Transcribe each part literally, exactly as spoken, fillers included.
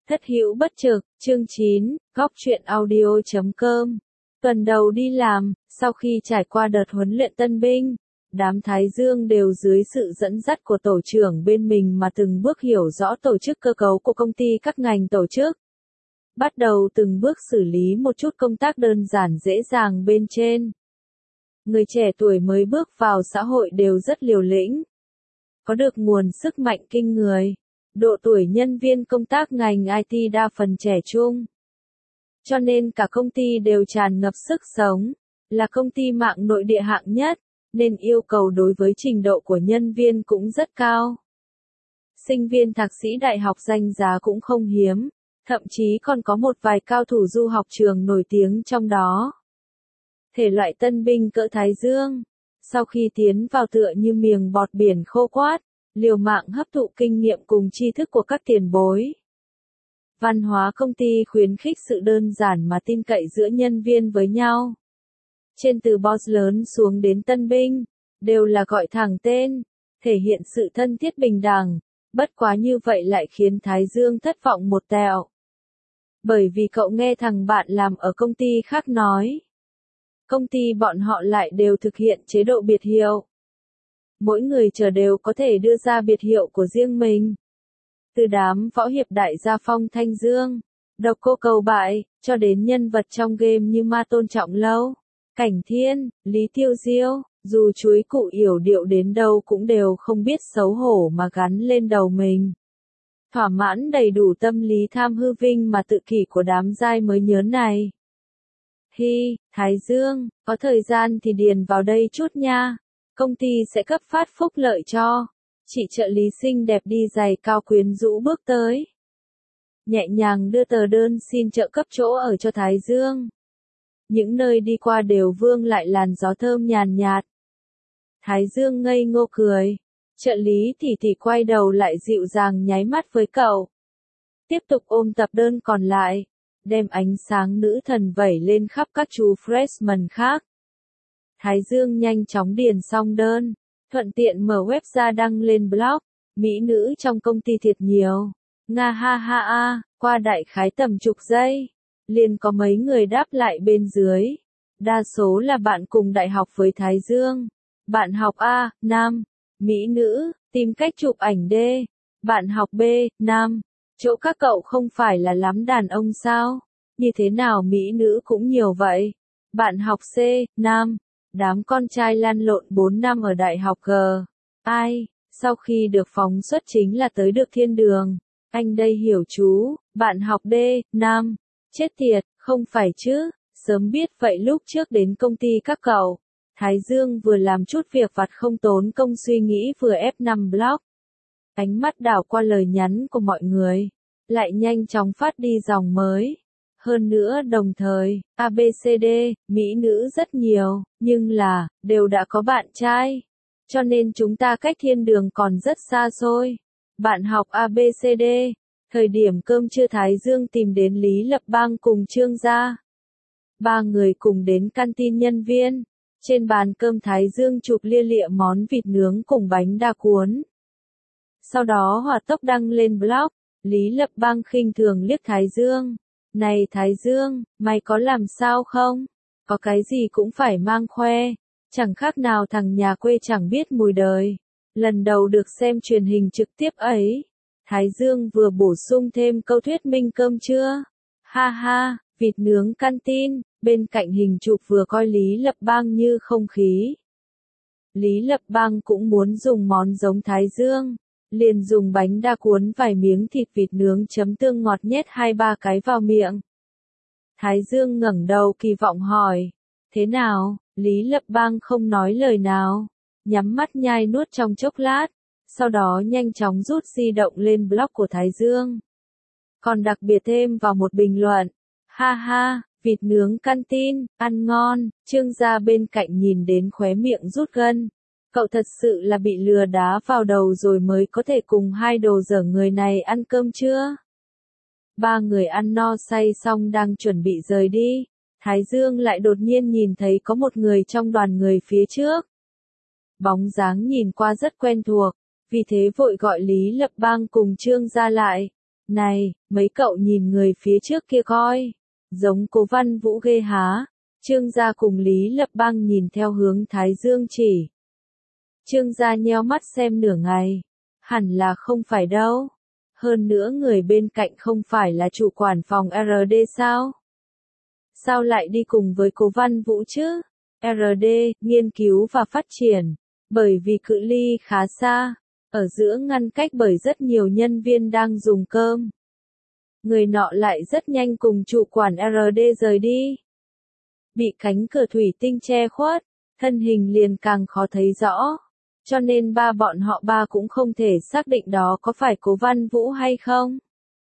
Thất hữu bất trực, chương chín, góc truyện audio chấm com. Tuần đầu đi làm, sau khi trải qua đợt huấn luyện tân binh, đám Thái Dương đều dưới sự dẫn dắt của tổ trưởng bên mình mà từng bước hiểu rõ tổ chức cơ cấu của công ty các ngành tổ chức. Bắt đầu từng bước xử lý một chút công tác đơn giản dễ dàng bên trên. Người trẻ tuổi mới bước vào xã hội đều rất liều lĩnh, có được nguồn sức mạnh kinh người. Độ tuổi nhân viên công tác ngành i tê đa phần trẻ trung. Cho nên cả công ty đều tràn ngập sức sống, là công ty mạng nội địa hạng nhất, nên yêu cầu đối với trình độ của nhân viên cũng rất cao. Sinh viên thạc sĩ đại học danh giá cũng không hiếm, thậm chí còn có một vài cao thủ du học trường nổi tiếng trong đó. Thể loại tân binh cỡ Thái Dương, sau khi tiến vào tựa như miềng bọt biển khô quát, liều mạng hấp thụ kinh nghiệm cùng tri thức của các tiền bối. Văn hóa công ty khuyến khích sự đơn giản mà tin cậy giữa nhân viên với nhau. Trên từ boss lớn xuống đến tân binh, đều là gọi thẳng tên, thể hiện sự thân thiết bình đẳng, bất quá như vậy lại khiến Thái Dương thất vọng một tẹo. Bởi vì cậu nghe thằng bạn làm ở công ty khác nói, công ty bọn họ lại đều thực hiện chế độ biệt hiệu. Mỗi người chờ đều có thể đưa ra biệt hiệu của riêng mình. Từ đám võ hiệp đại gia Phong Thanh Dương, Độc Cô Cầu Bại, cho đến nhân vật trong game như Ma Tôn Trọng Lâu, Cảnh Thiên, Lý Tiêu Diêu, dù chuối cụ yểu điệu đến đâu cũng đều không biết xấu hổ mà gắn lên đầu mình. Thỏa mãn đầy đủ tâm lý tham hư vinh mà tự kỷ của đám giai mới nhớ này. Hi, Thái Dương, có thời gian thì điền vào đây chút nha. Công ty sẽ cấp phát phúc lợi cho. Chị trợ lý xinh đẹp đi giày cao quyến rũ bước tới. Nhẹ nhàng đưa tờ đơn xin trợ cấp chỗ ở cho Thái Dương. Những nơi đi qua đều vương lại làn gió thơm nhàn nhạt. Thái Dương ngây ngô cười. Trợ lý thì thì quay đầu lại dịu dàng nháy mắt với cậu. Tiếp tục ôm tập đơn còn lại. Đem ánh sáng nữ thần vẩy lên khắp các chú freshman khác. Thái Dương nhanh chóng điền xong đơn, thuận tiện mở web ra đăng lên blog, mỹ nữ trong công ty thiệt nhiều. Nga ha ha a, qua đại khái tầm chục giây, liền có mấy người đáp lại bên dưới. Đa số là bạn cùng đại học với Thái Dương. Bạn học A, nam, mỹ nữ, tìm cách chụp ảnh D. Bạn học B, nam, chỗ các cậu không phải là lắm đàn ông sao? Như thế nào mỹ nữ cũng nhiều vậy? Bạn học C, nam. Đám con trai lăn lộn bốn năm ở đại học G. Ai, sau khi được phóng xuất chính là tới được thiên đường. Anh đây hiểu chú, bạn học D, nam. Chết tiệt, không phải chứ, sớm biết vậy lúc trước đến công ty các cậu. Thái Dương vừa làm chút việc vặt không tốn công suy nghĩ vừa ép năm blog. Ánh mắt đảo qua lời nhắn của mọi người, lại nhanh chóng phát đi dòng mới. Hơn nữa đồng thời, a bê xê đê, mỹ nữ rất nhiều, nhưng là, đều đã có bạn trai. Cho nên chúng ta cách thiên đường còn rất xa xôi. Bạn học a bê xê đê, thời điểm cơm trưa Thái Dương tìm đến Lý Lập Bang cùng Trương Gia. Ba người cùng đến canteen nhân viên. Trên bàn cơm Thái Dương chụp lia lịa món vịt nướng cùng bánh đa cuốn. Sau đó hỏa tốc đăng lên blog, Lý Lập Bang khinh thường liếc Thái Dương. Này Thái Dương, mày có làm sao không? Có cái gì cũng phải mang khoe. Chẳng khác nào thằng nhà quê chẳng biết mùi đời. Lần đầu được xem truyền hình trực tiếp ấy. Thái Dương vừa bổ sung thêm câu thuyết minh cơm trưa. Ha ha, vịt nướng canteen, bên cạnh hình chụp vừa coi Lý Lập Bang như không khí. Lý Lập Bang cũng muốn dùng món giống Thái Dương. Liền dùng bánh đa cuốn vài miếng thịt vịt nướng chấm tương ngọt nhét hai ba cái vào miệng. Thái Dương ngẩng đầu kỳ vọng hỏi. Thế nào? Lý Lập Bang không nói lời nào. Nhắm mắt nhai nuốt trong chốc lát. Sau đó nhanh chóng rút di động lên blog của Thái Dương. Còn đặc biệt thêm vào một bình luận. Ha ha, vịt nướng canteen, ăn ngon. Trương Gia bên cạnh nhìn đến khóe miệng rút gân. Cậu thật sự là bị lừa đá vào đầu rồi mới có thể cùng hai đồ dở người này ăn cơm trưa. Ba người ăn no say xong đang chuẩn bị rời đi. Thái Dương lại đột nhiên nhìn thấy có một người trong đoàn người phía trước. Bóng dáng nhìn qua rất quen thuộc, vì thế vội gọi Lý Lập Bang cùng Trương Gia lại. Này, mấy cậu nhìn người phía trước kia coi. Giống Cố Văn Vũ ghê há. Trương gia cùng Lý Lập Bang nhìn theo hướng Thái Dương chỉ. Trương gia nheo mắt xem nửa ngày. Hẳn là không phải đâu. Hơn nữa người bên cạnh không phải là chủ quản phòng rờ đê sao? Sao lại đi cùng với Cố Văn Vũ chứ? rờ đê, nghiên cứu và phát triển. Bởi vì cự ly khá xa. Ở giữa ngăn cách bởi rất nhiều nhân viên đang dùng cơm. Người nọ lại rất nhanh cùng chủ quản rờ đê rời đi. Bị cánh cửa thủy tinh che khuất, thân hình liền càng khó thấy rõ. Cho nên ba bọn họ ba cũng không thể xác định đó có phải Cố Văn Vũ hay không.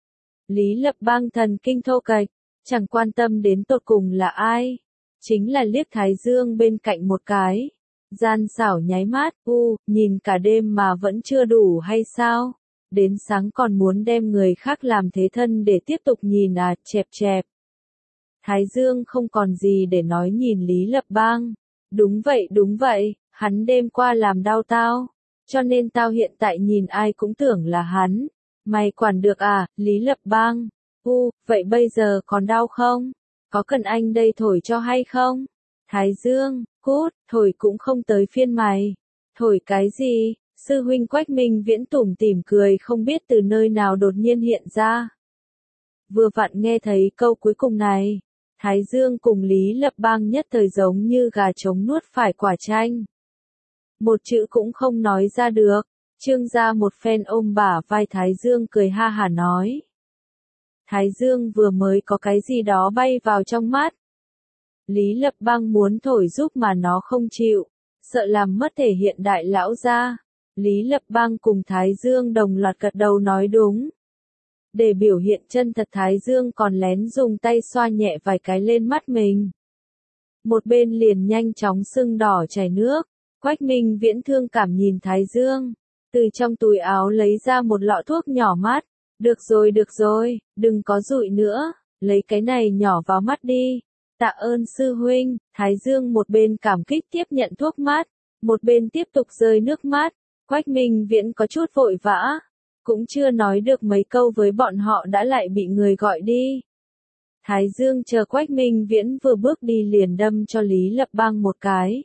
Lý Lập Bang thần kinh thô kệch, chẳng quan tâm đến tột cùng là ai. Chính là liếc Thái Dương bên cạnh một cái. Gian xảo nháy mắt, u, nhìn cả đêm mà vẫn chưa đủ hay sao? Đến sáng còn muốn đem người khác làm thế thân để tiếp tục nhìn à, chẹp chẹp. Thái Dương không còn gì để nói nhìn Lý Lập Bang. Đúng vậy, đúng vậy, hắn đêm qua làm đau tao. Cho nên tao hiện tại nhìn ai cũng tưởng là hắn. Mày quản được à, Lý Lập Bang? U, vậy bây giờ còn đau không? Có cần anh đây thổi cho hay không? Thái Dương, cút, thổi cũng không tới phiên mày. Thổi cái gì? Sư huynh Quách Minh Viễn tủm tỉm cười không biết từ nơi nào đột nhiên hiện ra. Vừa vặn nghe thấy câu cuối cùng này, Thái Dương cùng Lý Lập Bang nhất thời giống như gà trống nuốt phải quả chanh. Một chữ cũng không nói ra được, Trương gia một phen ôm bả vai Thái Dương cười ha hả nói. Thái Dương vừa mới có cái gì đó bay vào trong mắt. Lý Lập Bang muốn thổi giúp mà nó không chịu, sợ làm mất thể hiện đại lão gia. Lý Lập Bang cùng Thái Dương đồng loạt gật đầu nói đúng. Để biểu hiện chân thật Thái Dương còn lén dùng tay xoa nhẹ vài cái lên mắt mình. Một bên liền nhanh chóng sưng đỏ chảy nước. Quách Minh Viễn thương cảm nhìn Thái Dương. Từ trong túi áo lấy ra một lọ thuốc nhỏ mắt. Được rồi được rồi, đừng có dụi nữa. Lấy cái này nhỏ vào mắt đi. Tạ ơn sư huynh. Thái Dương một bên cảm kích tiếp nhận thuốc mắt. Một bên tiếp tục rơi nước mắt. Quách Minh Viễn có chút vội vã. Cũng chưa nói được mấy câu với bọn họ đã lại bị người gọi đi. Thái Dương chờ Quách Minh Viễn vừa bước đi liền đâm cho Lý Lập Bang một cái.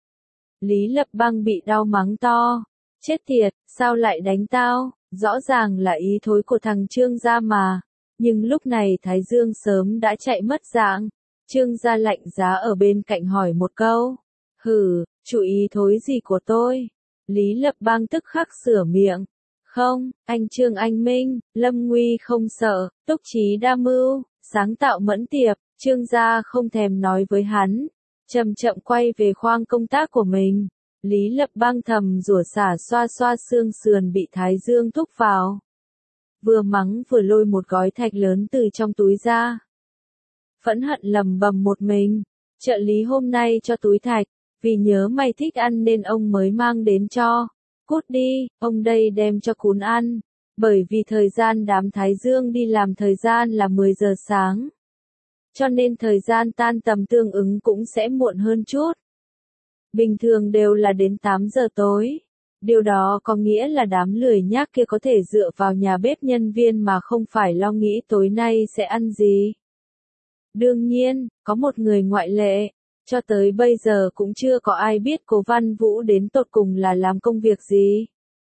Lý Lập Bang bị đau mắng to. Chết tiệt, sao lại đánh tao? Rõ ràng là ý thối của thằng Trương gia mà. Nhưng lúc này Thái Dương sớm đã chạy mất dạng. Trương gia lạnh giá ở bên cạnh hỏi một câu. Hừ, chủ ý thối gì của tôi? Lý Lập Bang tức khắc sửa miệng. Không, anh Trương anh Minh, lâm nguy không sợ, túc trí đa mưu, sáng tạo mẫn tiệp, Trương gia không thèm nói với hắn. Chậm chậm quay về khoang công tác của mình. Lý Lập Bang thầm rủa xả xoa xoa xương sườn bị Thái Dương thúc vào. Vừa mắng vừa lôi một gói thạch lớn từ trong túi ra. Phẫn hận lầm bầm một mình. Trợ lý hôm nay cho túi thạch, vì nhớ mày thích ăn nên ông mới mang đến cho. Cút đi, ông đây đem cho cún ăn. Bởi vì thời gian đám Thái Dương đi làm thời gian là mười giờ sáng. Cho nên thời gian tan tầm tương ứng cũng sẽ muộn hơn chút. Bình thường đều là đến tám giờ tối. Điều đó có nghĩa là đám lười nhác kia có thể dựa vào nhà bếp nhân viên mà không phải lo nghĩ tối nay sẽ ăn gì. Đương nhiên, có một người ngoại lệ. Cho tới bây giờ cũng chưa có ai biết Cố Văn Vũ đến tột cùng là làm công việc gì.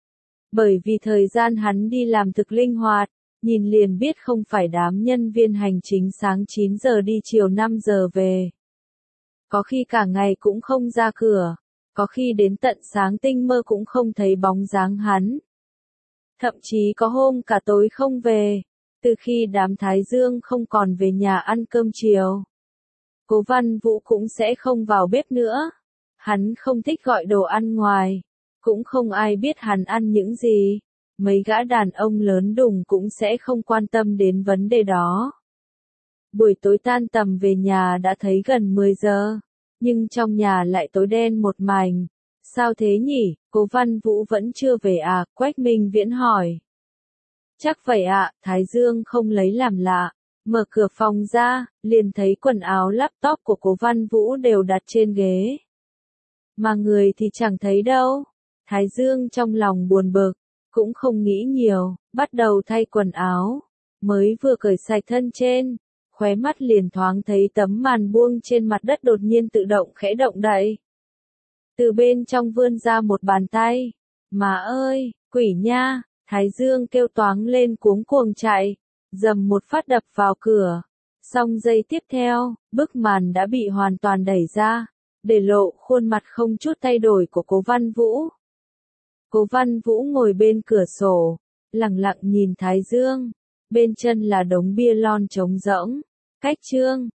Bởi vì thời gian hắn đi làm thực linh hoạt, nhìn liền biết không phải đám nhân viên hành chính sáng chín giờ đi chiều năm giờ về. Có khi cả ngày cũng không ra cửa, có khi đến tận sáng tinh mơ cũng không thấy bóng dáng hắn. Thậm chí có hôm cả tối không về, từ khi đám Thái Dương không còn về nhà ăn cơm chiều. Cố Văn Vũ cũng sẽ không vào bếp nữa. Hắn không thích gọi đồ ăn ngoài. Cũng không ai biết hắn ăn những gì. Mấy gã đàn ông lớn đùng cũng sẽ không quan tâm đến vấn đề đó. Buổi tối tan tầm về nhà đã thấy gần mười giờ. Nhưng trong nhà lại tối đen một mảnh. Sao thế nhỉ, Cố Văn Vũ vẫn chưa về à, Quách Minh Viễn hỏi. Chắc vậy ạ, Thái Dương không lấy làm lạ. Mở cửa phòng ra, liền thấy quần áo laptop của Cố Văn Vũ đều đặt trên ghế. Mà người thì chẳng thấy đâu. Thái Dương trong lòng buồn bực, cũng không nghĩ nhiều, bắt đầu thay quần áo. mới vừa cởi sạch thân trên, khóe mắt liền thoáng thấy tấm màn buông trên mặt đất đột nhiên tự động khẽ động đậy. Từ bên trong vươn ra một bàn tay. Má ơi, quỷ nha, Thái Dương kêu toáng lên cuống cuồng chạy, dầm một phát đập vào cửa. Xong giây tiếp theo, bức màn đã bị hoàn toàn đẩy ra, để lộ khuôn mặt không chút thay đổi của Cố Văn Vũ. Cố Văn Vũ ngồi bên cửa sổ, lặng lặng nhìn Thái Dương, bên chân là đống bia lon trống rỗng. Cách chương